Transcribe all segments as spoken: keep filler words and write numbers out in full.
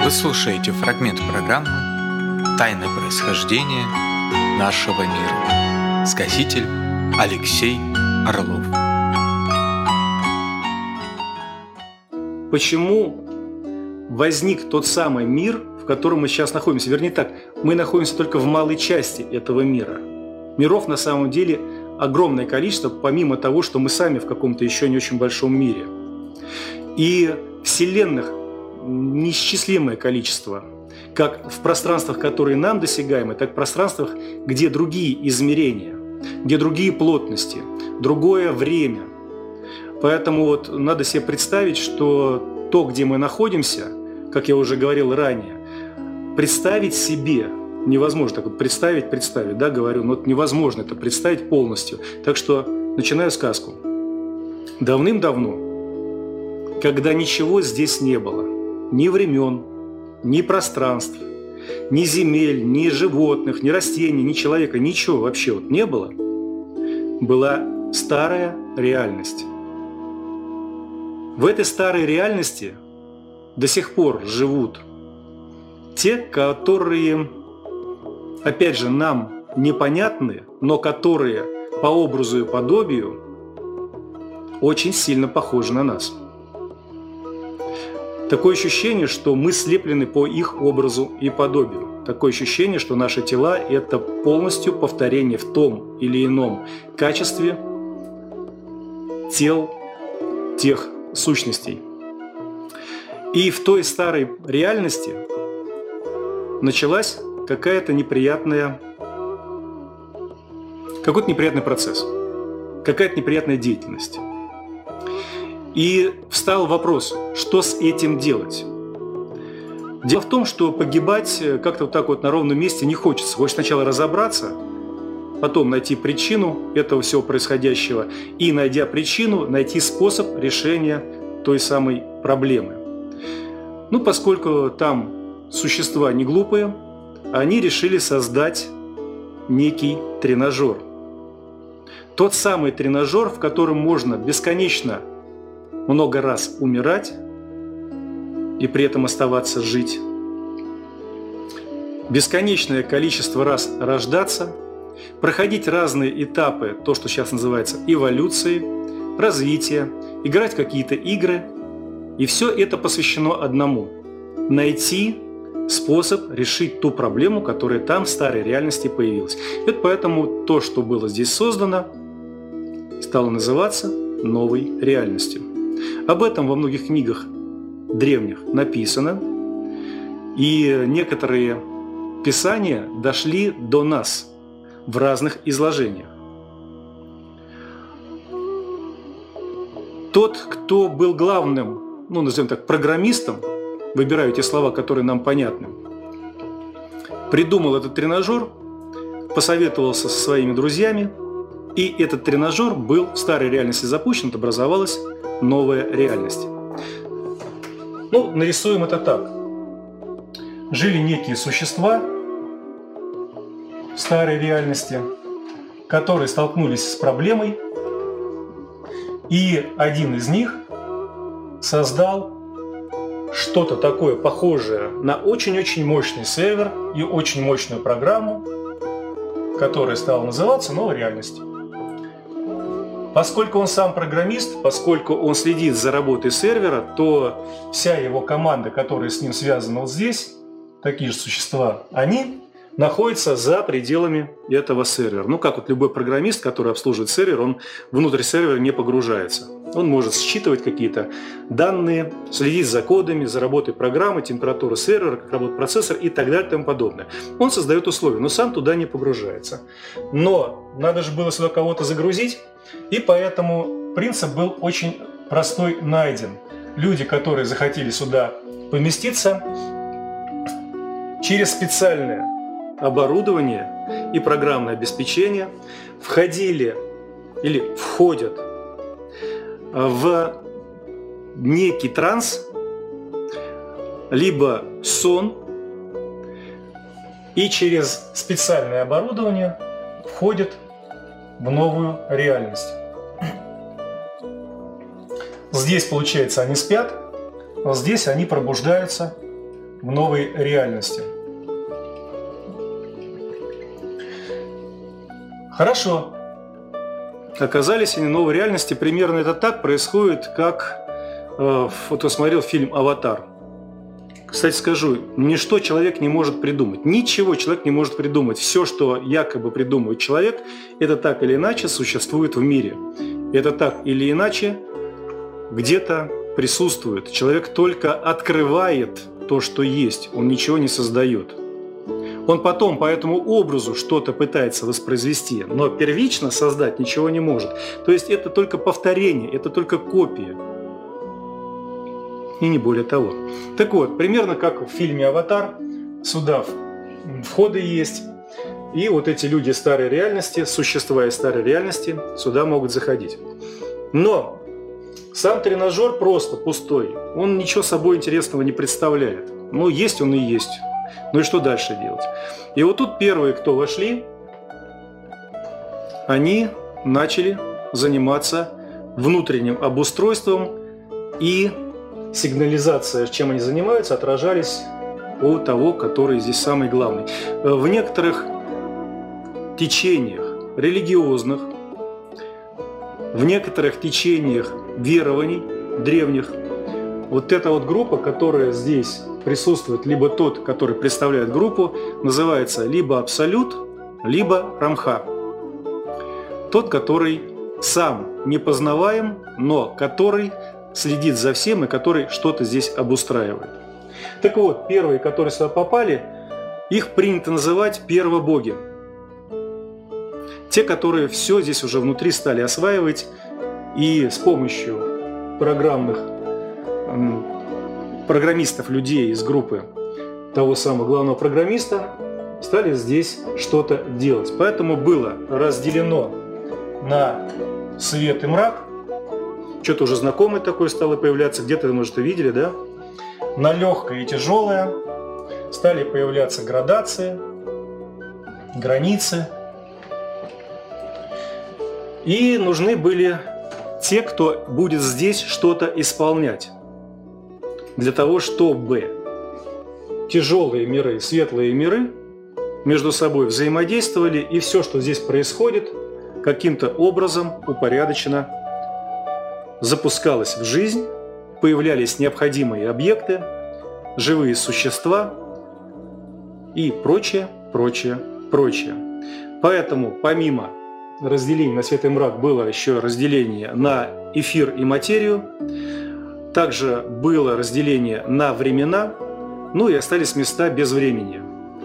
Вы слушаете фрагмент программы «Тайны происхождения нашего мира». Сказитель Алексей Орлов. Почему возник тот самый мир, в котором мы сейчас находимся? Вернее так, мы находимся только в малой части этого мира. Миров на самом деле огромное количество, помимо того, что мы сами в каком-то еще не очень большом мире. И вселенных неисчислимое количество, как в пространствах, которые нам досягаемы, так и в пространствах, где другие измерения, где другие плотности, другое время. Поэтому вот надо себе представить, что то, где мы находимся, как я уже говорил ранее, представить себе невозможно. Так вот представить, представить, да, говорю, но вот невозможно это представить полностью. Так что начинаю сказку. Давным-давно, когда ничего здесь не было, ни времен, ни пространств, ни земель, ни животных, ни растений, ни человека, ничего вообще вот не было, была старая реальность. В этой старой реальности до сих пор живут те, которые, опять же, нам непонятны, но которые по образу и подобию очень сильно похожи на нас. Такое ощущение, что мы слеплены по их образу и подобию. Такое ощущение, что наши тела – это полностью повторение в том или ином качестве тел тех сущностей. И в той старой реальности началась какая-то неприятная, какой-то неприятный процесс, какая-то неприятная деятельность. И встал вопрос, что с этим делать? Дело в том, что погибать как-то вот так вот на ровном месте не хочется. Хочешь сначала разобраться, потом найти причину этого всего происходящего и, найдя причину, найти способ решения той самой проблемы. Ну, поскольку там существа не глупые, они решили создать некий тренажер. Тот самый тренажер, в котором можно бесконечно много раз умирать и при этом оставаться жить, бесконечное количество раз рождаться, проходить разные этапы, то, что сейчас называется эволюцией, развития, играть в какие-то игры. И все это посвящено одному – найти способ решить ту проблему, которая там в старой реальности появилась. Это поэтому то, что было здесь создано, стало называться новой реальностью. Об этом во многих книгах древних написано, и некоторые писания дошли до нас в разных изложениях. Тот, кто был главным, ну, назовем так, программистом, выбираю те слова, которые нам понятны, придумал этот тренажер, посоветовался со своими друзьями, и этот тренажер был в старой реальности запущен, образовалась новая реальность. Ну, нарисуем это так. Жили некие существа в старой реальности, которые столкнулись с проблемой, и один из них создал что-то такое похожее на очень-очень мощный сервер и очень мощную программу, которая стала называться новой реальностью. Поскольку он сам программист, поскольку он следит за работой сервера, то вся его команда, которая с ним связана вот здесь, такие же существа, они находятся за пределами этого сервера. Ну, как вот любой программист, который обслуживает сервер, он внутрь сервера не погружается. Он может считывать какие-то данные, следить за кодами, за работой программы, температуру сервера, как работает процессор и так далее и тому подобное. Он создает условия, но сам туда не погружается. Но надо же было сюда кого-то загрузить, и поэтому принцип был очень простой найден. Люди, которые захотели сюда поместиться, через специальное оборудование и программное обеспечение входили или входят в некий транс, либо сон, и через специальное оборудование входят в новую реальность. Здесь, получается, они спят, а здесь они пробуждаются в новой реальности. Хорошо. Оказались они в новой реальности. Примерно это так происходит, как э, вот я смотрел фильм «Аватар». Кстати, скажу, ничто человек не может придумать. Ничего человек не может придумать. Все, что якобы придумывает человек, это так или иначе существует в мире. Это так или иначе где-то присутствует. Человек только открывает то, что есть. Он ничего не создает. Он потом по этому образу что-то пытается воспроизвести, но первично создать ничего не может. То есть это только повторение, это только копия. И не более того. Так вот, примерно как в фильме «Аватар», сюда входы есть, и вот эти люди старой реальности, существа из старой реальности, сюда могут заходить. Но сам тренажер просто пустой, он ничего собой интересного не представляет. Ну, есть он и есть. Ну и что дальше делать? И вот тут первые, кто вошли, они начали заниматься внутренним обустройством, и сигнализация, чем они занимаются, отражались у того, который здесь самый главный. В некоторых течениях религиозных, в некоторых течениях верований древних, вот эта вот группа, которая здесь присутствует, либо тот, который представляет группу, называется либо Абсолют, либо Рамха. Тот, который сам непознаваем, но который следит за всем и который что-то здесь обустраивает. Так вот, первые, которые сюда попали, их принято называть первобоги. Те, которые все здесь уже внутри стали осваивать и с помощью программных программистов, людей из группы того самого главного программиста, стали здесь что-то делать. Поэтому было разделено на свет и мрак. Что-то уже знакомое такое стало появляться, где-то вы, может, и видели, да? На легкое и тяжелое стали появляться градации, границы. И нужны были те, кто будет здесь что-то исполнять. Для того, чтобы тяжелые миры, светлые миры между собой взаимодействовали, и все, что здесь происходит, каким-то образом упорядоченно запускалось в жизнь, появлялись необходимые объекты, живые существа и прочее, прочее, прочее. Поэтому помимо разделения на свет и мрак было еще разделение на эфир и материю, также было разделение на времена, ну и остались места без времени.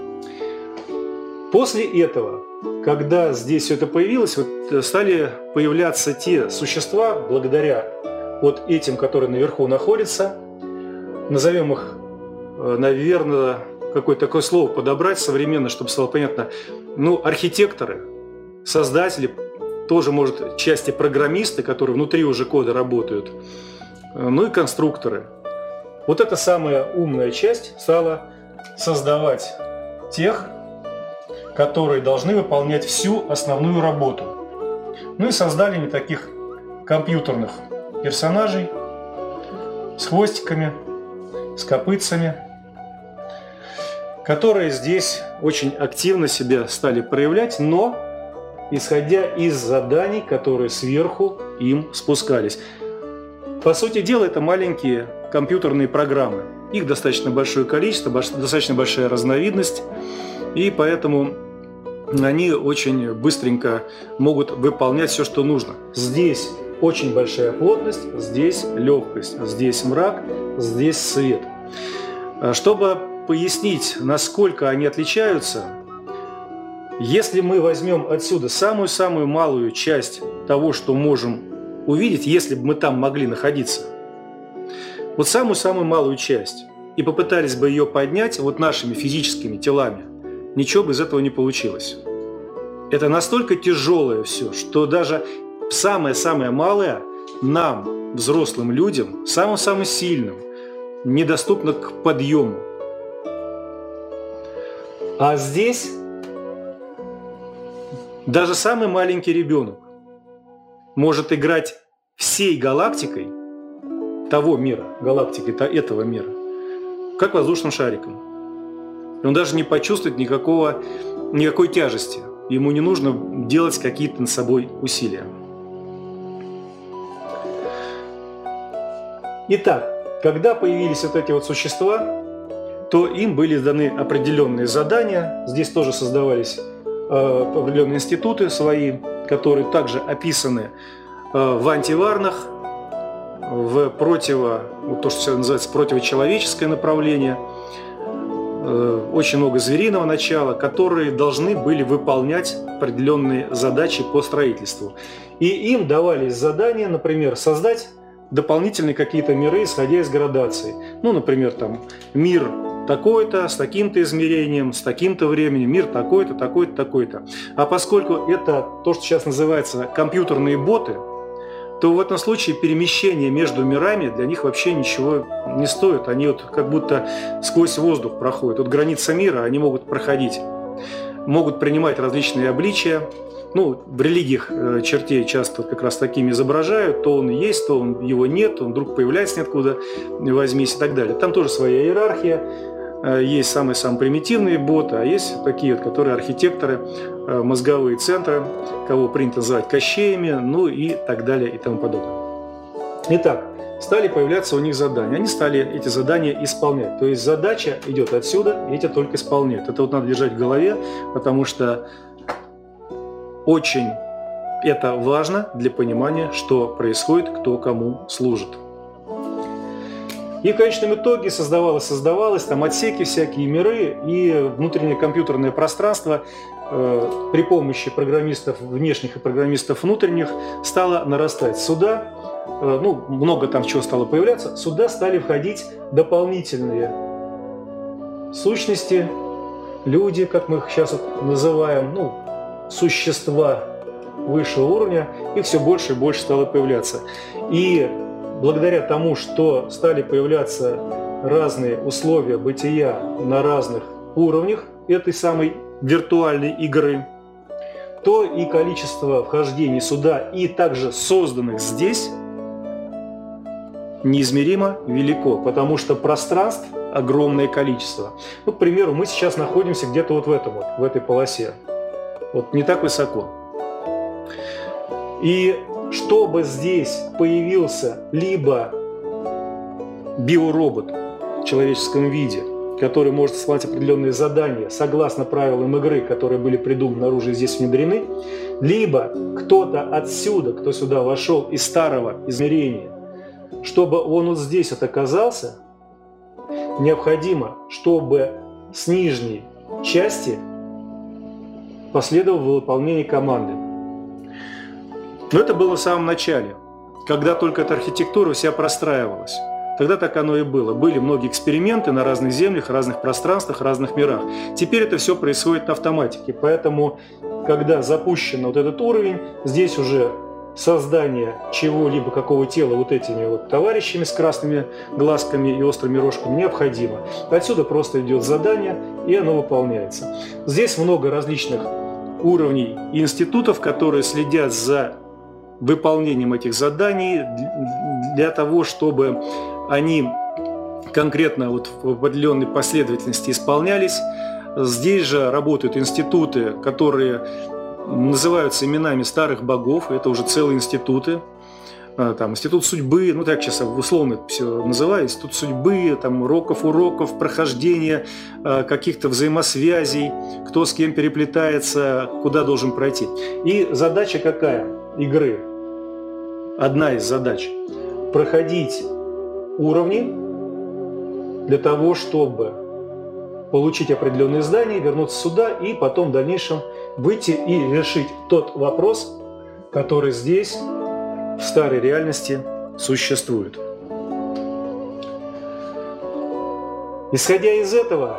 После этого, когда здесь все это появилось, вот стали появляться те существа, благодаря вот этим, которые наверху находятся, назовем их, наверное, какое-то такое слово подобрать современно, чтобы стало понятно, ну, архитекторы, создатели, тоже, может, части программисты, которые внутри уже кода работают, ну и конструкторы. Вот эта самая умная часть стала создавать тех, которые должны выполнять всю основную работу. Ну и создали не таких компьютерных персонажей с хвостиками, с копытцами, которые здесь очень активно себя стали проявлять, но исходя из заданий, которые сверху им спускались. По сути дела, это маленькие компьютерные программы. Их достаточно большое количество, достаточно большая разновидность, и поэтому они очень быстренько могут выполнять все, что нужно. Здесь очень большая плотность, здесь легкость, здесь мрак, здесь свет. Чтобы пояснить, насколько они отличаются, если мы возьмем отсюда самую-самую малую часть того, что можем увидеть, если бы мы там могли находиться, вот самую-самую малую часть, и попытались бы ее поднять вот нашими физическими телами, ничего бы из этого не получилось. Это настолько тяжелое все, что даже самое-самое малое нам, взрослым людям, самым-самым сильным, недоступно к подъему. А здесь даже самый маленький ребенок может играть всей галактикой того мира, галактикой этого мира, как воздушным шариком. И он даже не почувствует никакого, никакой тяжести. Ему не нужно делать какие-то над собой усилия. Итак, когда появились вот эти вот существа, то им были даны определенные задания. Здесь тоже создавались э, определенные институты свои, которые также описаны э, в антиварнах, в противо, вот то, что называется противочеловеческое направление. Очень много звериного начала, которые должны были выполнять определенные задачи по строительству. И им давались задания, например, создать дополнительные какие-то миры, исходя из градации. Ну, например, там мир такой-то, с таким-то измерением, с таким-то временем, мир такой-то, такой-то, такой-то. А поскольку это то, что сейчас называется компьютерные боты, то в этом случае перемещение между мирами для них вообще ничего не стоит. Они вот как будто сквозь воздух проходят. Вот граница мира, они могут проходить, могут принимать различные обличия. Ну, в религиях чертей часто как раз такими изображают. То он есть, то он, его нет, он вдруг появляется ниоткуда, возьмись и так далее. Там тоже своя иерархия. Есть самые-самые примитивные боты, а есть такие, вот, которые архитекторы, мозговые центры, кого принято называть кощеями, ну и так далее и тому подобное. Итак, стали появляться у них задания. Они стали эти задания исполнять. То есть задача идет отсюда, и эти только исполняют. Это вот надо держать в голове, потому что очень это важно для понимания, что происходит, кто кому служит. И в конечном итоге создавалось, создавалось, там отсеки, всякие миры и внутреннее компьютерное пространство э, при помощи программистов внешних и программистов внутренних стало нарастать. Сюда, э, ну, много там чего стало появляться, сюда стали входить дополнительные сущности, люди, как мы их сейчас вот называем, ну, существа высшего уровня, их все больше и больше стало появляться. И благодаря тому, что стали появляться разные условия бытия на разных уровнях этой самой виртуальной игры, то и количество вхождений сюда, и также созданных здесь, неизмеримо велико, потому что пространств огромное количество. Ну, к примеру, мы сейчас находимся где-то вот в этом вот, в этой полосе. Вот не так высоко. И чтобы здесь появился либо биоробот в человеческом виде, который может выполнять определенные задания согласно правилам игры, которые были придуманы наружу и здесь внедрены, либо кто-то отсюда, кто сюда вошел из старого измерения, чтобы он вот здесь вот оказался, необходимо, чтобы с нижней части последовало выполнение команды. Но это было в самом начале, когда только эта архитектура вся простраивалась. Тогда так оно и было. Были многие эксперименты на разных землях, разных пространствах, разных мирах. Теперь это все происходит на автоматике. Поэтому, когда запущен вот этот уровень, здесь уже создание чего-либо, какого тела вот этими вот товарищами с красными глазками и острыми рожками необходимо. Отсюда просто идет задание, и оно выполняется. Здесь много различных уровней и институтов, которые следят за выполнением этих заданий для того, чтобы они конкретно вот в определенной последовательности исполнялись. Здесь же работают институты, которые называются именами старых богов, это уже целые институты. Там, институт судьбы, ну так сейчас условно все называю, институт судьбы, там, уроков, уроков, прохождения, каких-то взаимосвязей, кто с кем переплетается, куда должен пройти. И задача какая игры? Одна из задач – проходить уровни для того, чтобы получить определенные здания, вернуться сюда и потом в дальнейшем выйти и решить тот вопрос, который здесь, в старой реальности, существует. Исходя из этого,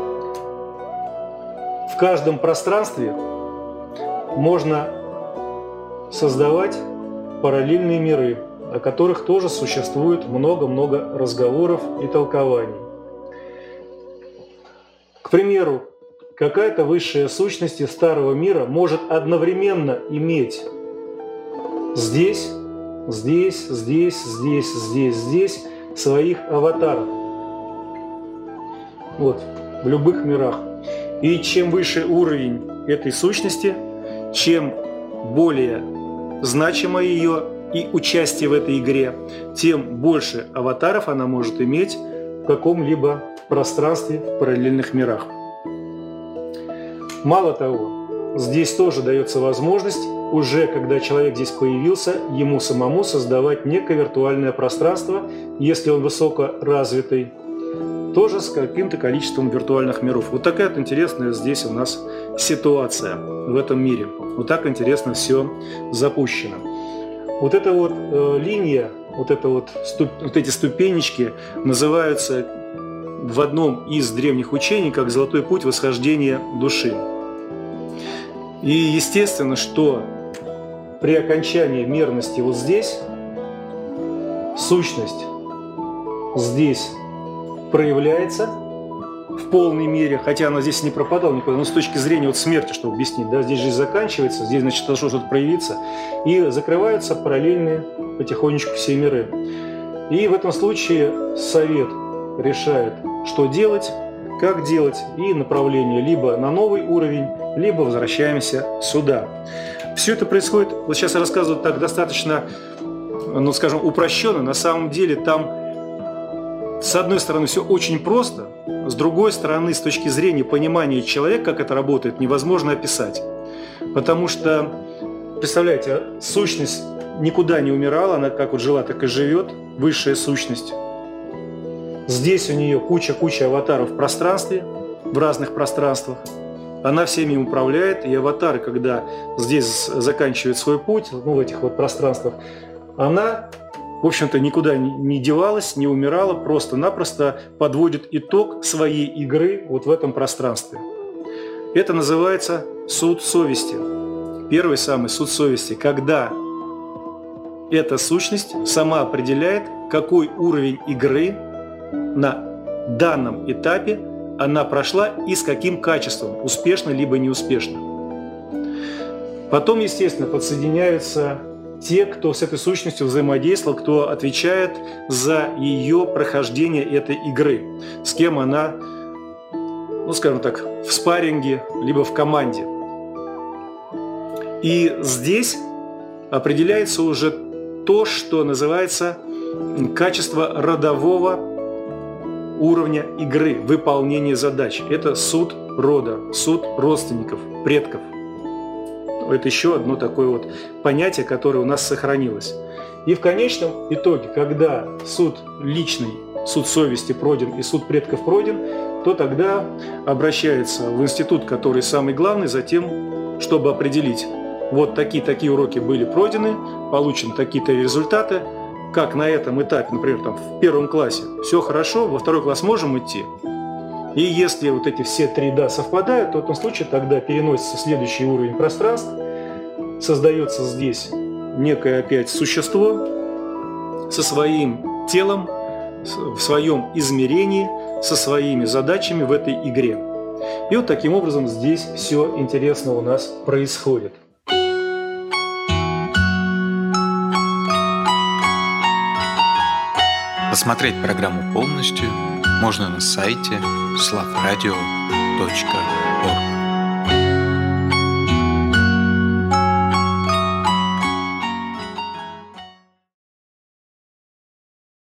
в каждом пространстве можно создавать параллельные миры, о которых тоже существует много-много разговоров и толкований. К примеру, какая-то высшая сущность из старого мира может одновременно иметь здесь, здесь, здесь, здесь, здесь, здесь своих аватаров. Вот, в любых мирах. И чем выше уровень этой сущности, чем более значимо ее и участие в этой игре, тем больше аватаров она может иметь в каком-либо пространстве в параллельных мирах. Мало того, здесь тоже дается возможность, уже когда человек здесь появился, ему самому создавать некое виртуальное пространство, если он высокоразвитый, тоже с каким-то количеством виртуальных миров. Вот такая вот интересная здесь у нас ситуация в этом мире. Вот так интересно все запущено. Вот эта вот э, линия, вот, это вот, ступ, вот эти ступенечки называются в одном из древних учений как «Золотой путь восхождения души». И естественно, что при окончании мерности вот здесь сущность здесь проявляется в полной мере, хотя она здесь не пропадала никуда, но с точки зрения вот смерти, чтобы объяснить, да, здесь жизнь заканчивается, здесь, значит, должно что-то проявиться, и закрываются параллельные потихонечку все миры. И в этом случае совет решает, что делать, как делать, и направление либо на новый уровень, либо возвращаемся сюда. Все это происходит, вот сейчас я рассказываю так достаточно, ну, скажем, упрощенно, на самом деле там с одной стороны все очень просто, с другой стороны, с точки зрения понимания человека, как это работает, невозможно описать. Потому что, представляете, сущность никуда не умирала, она как вот жила, так и живет, высшая сущность. Здесь у нее куча-куча аватаров в пространстве, в разных пространствах. Она всеми им управляет, и аватары, когда здесь заканчивают свой путь, ну, в этих вот пространствах, она, в общем-то, никуда не девалась, не умирала, просто-напросто подводит итог своей игры вот в этом пространстве. Это называется суд совести. Первый самый суд совести, когда эта сущность сама определяет, какой уровень игры на данном этапе она прошла и с каким качеством, успешно либо неуспешно. Потом, естественно, подсоединяются те, кто с этой сущностью взаимодействовал, кто отвечает за ее прохождение этой игры, с кем она, ну, скажем так, в спарринге, либо в команде. И здесь определяется уже то, что называется качество родового уровня игры, выполнения задач. Это суд рода, суд родственников, предков. Это еще одно такое вот понятие, которое у нас сохранилось. И в конечном итоге, когда суд личный, суд совести пройден и суд предков пройден, то тогда обращается в институт, который самый главный, за тем, чтобы определить, вот такие-такие уроки были пройдены, получены такие-то результаты, как на этом этапе, например, там, в первом классе все хорошо, во второй класс можем идти. И если вот эти все три «да» совпадают, то в этом случае тогда переносится следующий уровень пространства, создается здесь некое опять существо со своим телом, в своем измерении, со своими задачами в этой игре. И вот таким образом здесь все интересно у нас происходит. Посмотреть программу полностью можно на сайте славрадио точка орг.